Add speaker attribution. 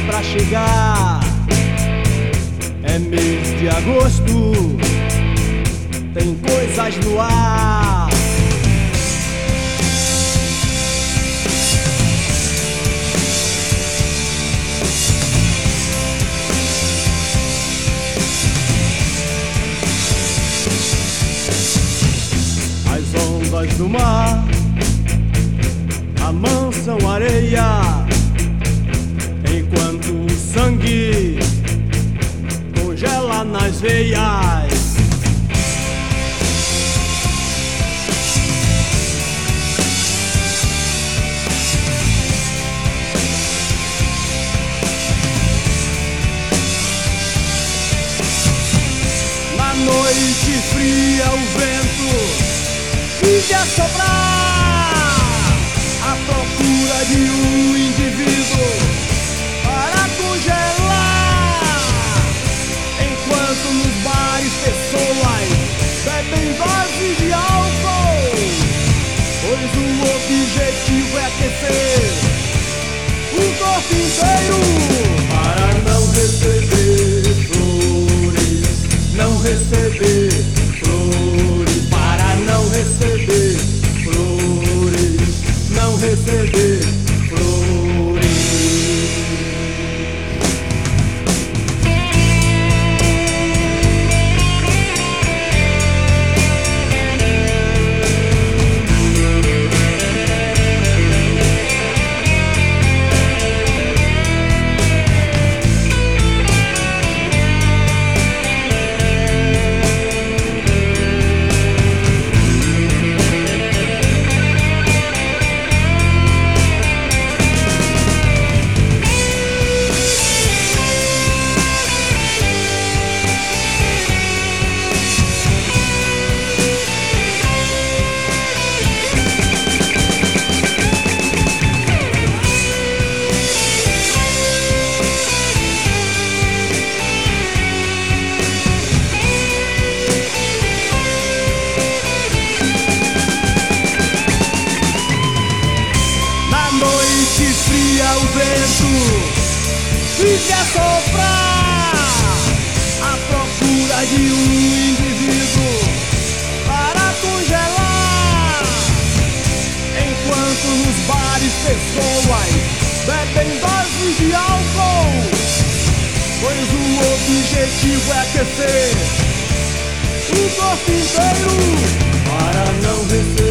Speaker 1: pra chegar. É mês de agosto, tem coisas no ar. As ondas do mar amansam a areia, enquanto o sangue congela nas veias. Na noite fria o vento vive a soprar, à procura de um indivíduo para congelar, enquanto nos bares pessoas bebem doses de álcool, pois o objetivo é aquecer o corpo inteiro. Para não receber flores, não receber flores, para não receber flores, não receber flores. O vento fica a soprar, à procura de um indivíduo para congelar, enquanto nos bares pessoas bebem doses de álcool, pois o objetivo é aquecer o corpo inteiro. Para não receber